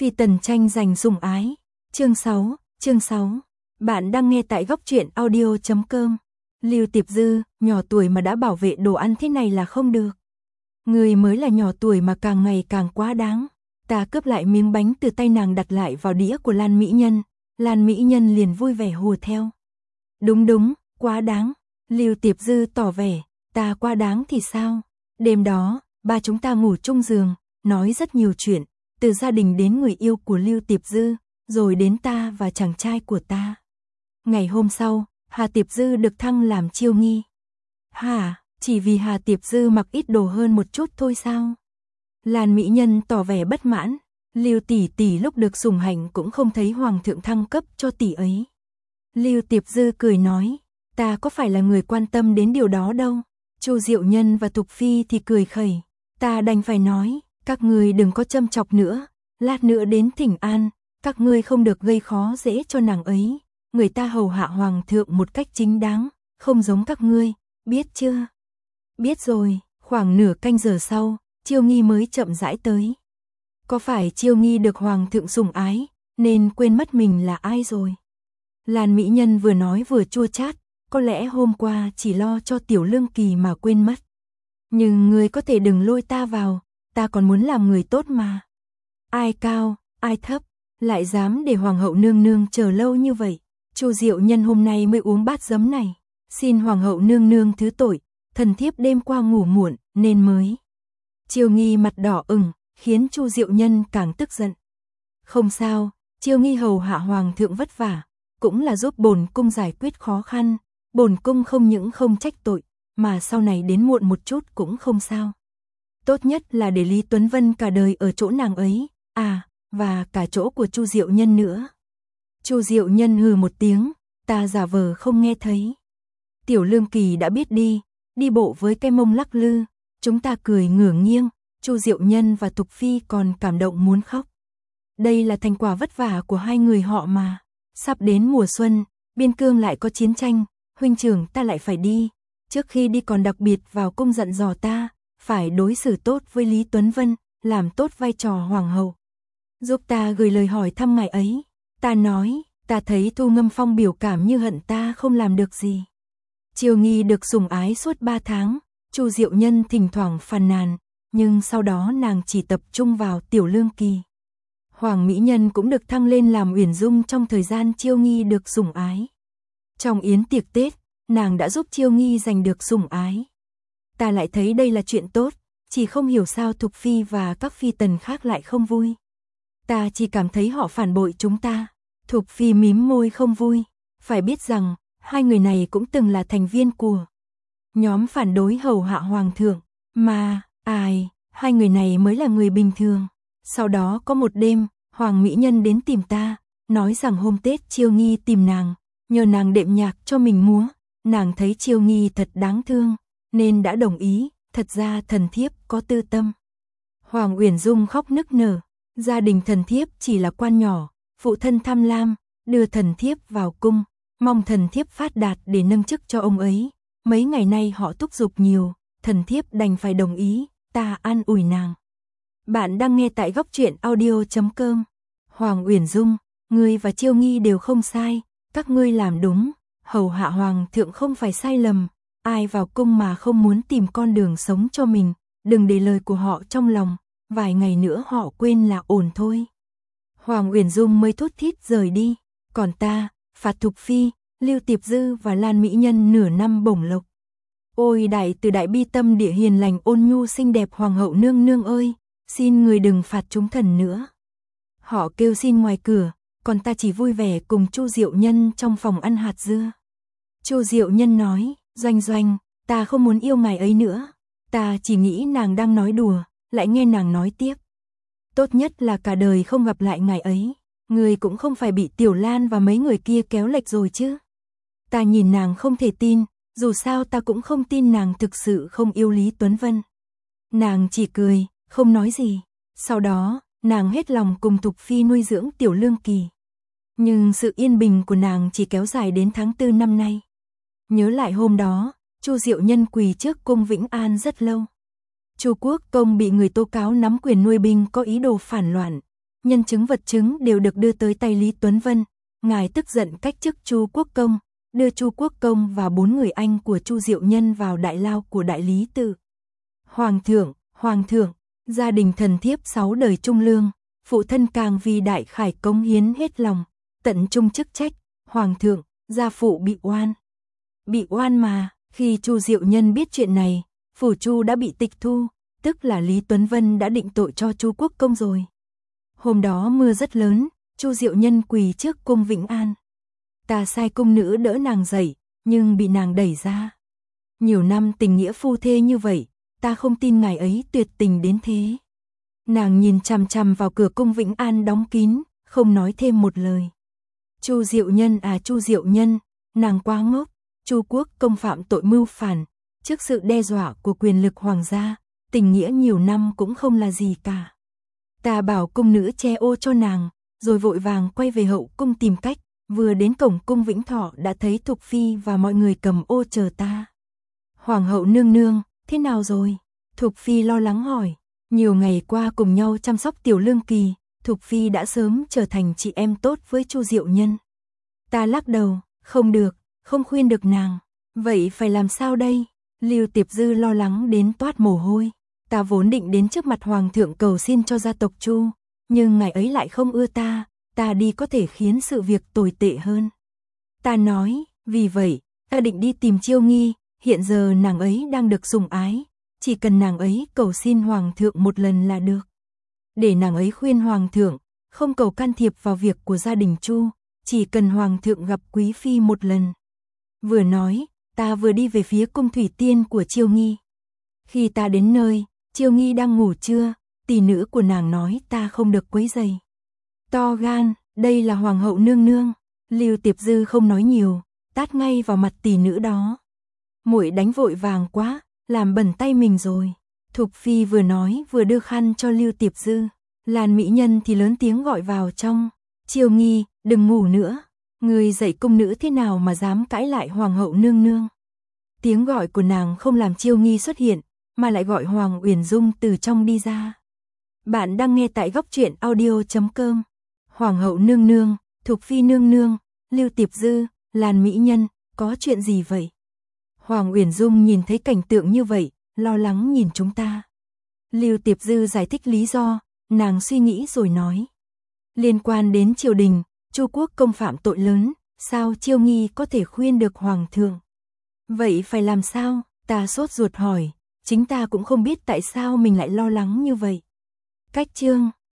Phi tần tranh giành sủng ái. Chương 6. Bạn đang nghe tại góc truyện audio.com. Lưu Tiệp Dư, nhỏ tuổi mà đã bảo vệ đồ ăn thế này là không được. Người mới là nhỏ tuổi mà càng ngày càng quá đáng. Ta cướp lại miếng bánh từ tay nàng đặt lại vào đĩa của Lan Mỹ Nhân. Lan Mỹ Nhân liền vui vẻ hùa theo. Đúng, quá đáng. Lưu Tiệp Dư tỏ vẻ, ta quá đáng thì sao? Đêm đó, ba chúng ta ngủ chung giường, nói rất nhiều chuyện, từ gia đình đến người yêu của Lưu Tiệp Dư, rồi đến ta và chàng trai của ta. Ngày hôm sau, Hà Tiệp Dư được thăng làm chiêu nghi. Hả, chỉ vì Hà Tiệp Dư mặc ít đồ hơn một chút thôi sao? Lan Mỹ Nhân tỏ vẻ bất mãn, Lưu tỷ tỷ lúc được sủng hạnh cũng không thấy hoàng thượng thăng cấp cho tỷ ấy. Lưu Tiệp Dư cười nói, ta có phải là người quan tâm đến điều đó đâu. Chu Diệu Nhân và Thục Phi thì cười khẩy, ta đành phải nói, các ngươi đừng có châm chọc nữa, lát nữa đến Thỉnh An, các ngươi không được gây khó dễ cho nàng ấy, người ta hầu hạ hoàng thượng một cách chính đáng, không giống các ngươi, biết chưa? Biết rồi. Khoảng nửa canh giờ sau, Chiêu Nghi mới chậm rãi tới. Có phải Chiêu Nghi được hoàng thượng sủng ái, nên quên mất mình là ai rồi? Lan Mỹ Nhân vừa nói vừa chua chát, có lẽ hôm qua chỉ lo cho Tiểu Lương Kỳ mà quên mất. Nhưng ngươi có thể đừng lôi ta vào, ta còn muốn làm người tốt mà. Ai cao, ai thấp, lại dám để hoàng hậu nương nương chờ lâu như vậy. Chu Diệu Nhân hôm nay mới uống bát giấm này, xin hoàng hậu nương nương thứ tội, thần thiếp đêm qua ngủ muộn nên mới. Chiêu Nghi mặt đỏ ửng, khiến Chu Diệu Nhân càng tức giận. Không sao, Chiêu Nghi hầu hạ hoàng thượng vất vả, cũng là giúp bổn cung giải quyết khó khăn, bổn cung không những không trách tội, mà sau này đến muộn một chút cũng không sao. Tốt nhất là để Lý Tuấn Vân cả đời ở chỗ nàng ấy, và cả chỗ của Chu Diệu Nhân nữa. Chu Diệu Nhân hừ một tiếng, ta giả vờ không nghe thấy. Tiểu Lương Kỳ đã biết đi bộ với cái mông lắc lư, chúng ta cười ngửa nghiêng, Chu Diệu Nhân và Thục Phi còn cảm động muốn khóc. Đây là thành quả vất vả của hai người họ mà. Sắp đến mùa xuân, biên cương lại có chiến tranh, huynh trưởng ta lại phải đi. Trước khi đi còn đặc biệt vào cung dặn dò ta, phải đối xử tốt với Lý Tuấn Vân, làm tốt vai trò hoàng hậu. Giúp ta gửi lời hỏi thăm ngài ấy. Ta nói, ta thấy Thu Ngâm Phong biểu cảm như hận ta không làm được gì. Chiêu Nghi được sủng ái suốt 3 tháng, Chu Diệu Nhân thỉnh thoảng phàn nàn, nhưng sau đó nàng chỉ tập trung vào Tiểu Lương Kỳ. Hoàng Mỹ Nhân cũng được thăng lên làm Uyển Dung trong thời gian Chiêu Nghi được sủng ái. Trong yến tiệc Tết, nàng đã giúp Chiêu Nghi giành được sủng ái. Ta lại thấy đây là chuyện tốt, chỉ không hiểu sao Thục Phi và các phi tần khác lại không vui. Ta chỉ cảm thấy họ phản bội chúng ta. Thục Phi mím môi không vui, phải biết rằng, hai người này cũng từng là thành viên của nhóm phản đối hầu hạ hoàng thượng, mà, hai người này mới là người bình thường. Sau đó có một đêm, Hoàng Mỹ Nhân đến tìm ta, nói rằng hôm Tết Chiêu Nghi tìm nàng, nhờ nàng đệm nhạc cho mình múa, nàng thấy Chiêu Nghi thật đáng thương, nên đã đồng ý, thật ra thần thiếp có tư tâm. Hoàng Uyển Dung khóc nức nở, gia đình thần thiếp chỉ là quan nhỏ, phụ thân tham lam, đưa thần thiếp vào cung, mong thần thiếp phát đạt để nâng chức cho ông ấy. Mấy ngày nay họ thúc giục nhiều, thần thiếp đành phải đồng ý, ta an ủi nàng. Bạn đang nghe tại góc truyện audio.com. Hoàng Uyển Dung, ngươi và Chiêu Nghi đều không sai, các ngươi làm đúng, hầu hạ hoàng thượng không phải sai lầm, ai vào cung mà không muốn tìm con đường sống cho mình, đừng để lời của họ trong lòng, vài ngày nữa họ quên là ổn thôi. Hoàng Uyển Dung mới thút thít rời đi, còn ta, phạt Thục Phi, Lưu Tiệp Dư và Lan Mỹ Nhân nửa năm bổng lộc. Ôi đại từ đại bi tâm địa hiền lành ôn nhu xinh đẹp hoàng hậu nương nương ơi, xin người đừng phạt chúng thần nữa. Họ kêu xin ngoài cửa, còn ta chỉ vui vẻ cùng Chu Diệu Nhân trong phòng ăn hạt dưa. Chu Diệu Nhân nói, Doanh, ta không muốn yêu ngài ấy nữa, ta chỉ nghĩ nàng đang nói đùa, lại nghe nàng nói tiếp. Tốt nhất là cả đời không gặp lại ngài ấy, người cũng không phải bị Tiểu Lan và mấy người kia kéo lệch rồi chứ. Ta nhìn nàng không thể tin, dù sao ta cũng không tin nàng thực sự không yêu Lý Tuấn Vân. Nàng chỉ cười, không nói gì. Sau đó, nàng hết lòng cùng Thục Phi nuôi dưỡng Tiểu Lương Kỳ. Nhưng sự yên bình của nàng chỉ kéo dài đến tháng 4 năm nay. Nhớ lại hôm đó, Chu Diệu Nhân quỳ trước cung Vĩnh An rất lâu. Chu Quốc Công bị người tố cáo nắm quyền nuôi binh có ý đồ phản loạn. nhân chứng vật chứng đều được đưa tới tay Lý Tuấn Vân. Ngài tức giận cách chức Chu Quốc Công, đưa Chu Quốc Công và 4 người anh của Chu Diệu Nhân vào đại lao của đại lý tự. Hoàng thượng, gia đình thần thiếp 6 đời trung lương, phụ thân càng vì đại khải cống hiến hết lòng, tận trung chức trách. Hoàng thượng, gia phụ bị oan. Bị oan mà, khi Chu Diệu Nhân biết chuyện này, phủ Chu đã bị tịch thu, tức là Lý Tuấn Vân đã định tội cho Chu Quốc Công rồi. Hôm đó mưa rất lớn, Chu Diệu Nhân quỳ trước cung Vĩnh An. Ta sai cung nữ đỡ nàng dậy, nhưng bị nàng đẩy ra. Nhiều năm tình nghĩa phu thê như vậy, ta không tin ngài ấy tuyệt tình đến thế. Nàng nhìn chằm chằm vào cửa cung Vĩnh An đóng kín, không nói thêm một lời. Chu Diệu Nhân à Chu Diệu Nhân, nàng quá ngốc. Chu Quốc Công phạm tội mưu phản, trước sự đe dọa của quyền lực hoàng gia, tình nghĩa nhiều năm cũng không là gì cả. Ta bảo cung nữ che ô cho nàng, rồi vội vàng quay về hậu cung tìm cách, vừa đến cổng cung Vĩnh Thọ đã thấy Thục Phi và mọi người cầm ô chờ ta. Hoàng hậu nương nương, thế nào rồi? Thục Phi lo lắng hỏi. Nhiều ngày qua cùng nhau chăm sóc Tiểu Lương Kỳ, Thục Phi đã sớm trở thành chị em tốt với Chu Diệu Nhân. Ta lắc đầu, không được, không khuyên được nàng. Vậy phải làm sao đây? Lưu Tiệp Dư lo lắng đến toát mồ hôi. Ta vốn định đến trước mặt hoàng thượng cầu xin cho gia tộc Chu, nhưng ngài ấy lại không ưa ta đi có thể khiến sự việc tồi tệ hơn. Ta nói, vì vậy, ta định đi tìm Chiêu Nghi, hiện giờ nàng ấy đang được sủng ái, chỉ cần nàng ấy cầu xin hoàng thượng một lần là được. Để nàng ấy khuyên hoàng thượng, không cầu can thiệp vào việc của gia đình Chu, chỉ cần hoàng thượng gặp quý phi một lần. Vừa nói, ta vừa đi về phía cung thủy tiên của Chiêu Nghi. Khi ta đến nơi, Chiêu Nghi đang ngủ trưa, tỷ nữ của nàng nói ta không được quấy rầy. To gan, đây là hoàng hậu nương nương. Lưu Tiệp Dư không nói nhiều, tát ngay vào mặt tỷ nữ đó. Muội đánh vội vàng quá, làm bẩn tay mình rồi. Thục Phi vừa nói vừa đưa khăn cho Lưu Tiệp Dư. Lan mỹ nhân thì lớn tiếng gọi vào trong. Chiêu Nghi, đừng ngủ nữa. Người dạy cung nữ thế nào mà dám cãi lại hoàng hậu nương nương. Tiếng gọi của nàng không làm Chiêu Nghi xuất hiện, mà lại gọi Hoàng Uyển Dung từ trong đi ra. Bạn đang nghe tại góc truyện audio.com. Hoàng hậu nương nương, Thục Phi nương nương, Lưu Tiệp Dư, Lan mỹ nhân, có chuyện gì vậy? Hoàng Uyển Dung nhìn thấy cảnh tượng như vậy, lo lắng nhìn chúng ta. Lưu Tiệp Dư giải thích lý do, nàng suy nghĩ rồi nói. Liên quan đến triều đình, Chu Quốc Công phạm tội lớn, sao Chiêu Nghi có thể khuyên được hoàng thượng? Vậy phải làm sao? Ta sốt ruột hỏi, chính ta cũng không biết tại sao mình lại lo lắng như vậy. Cách chương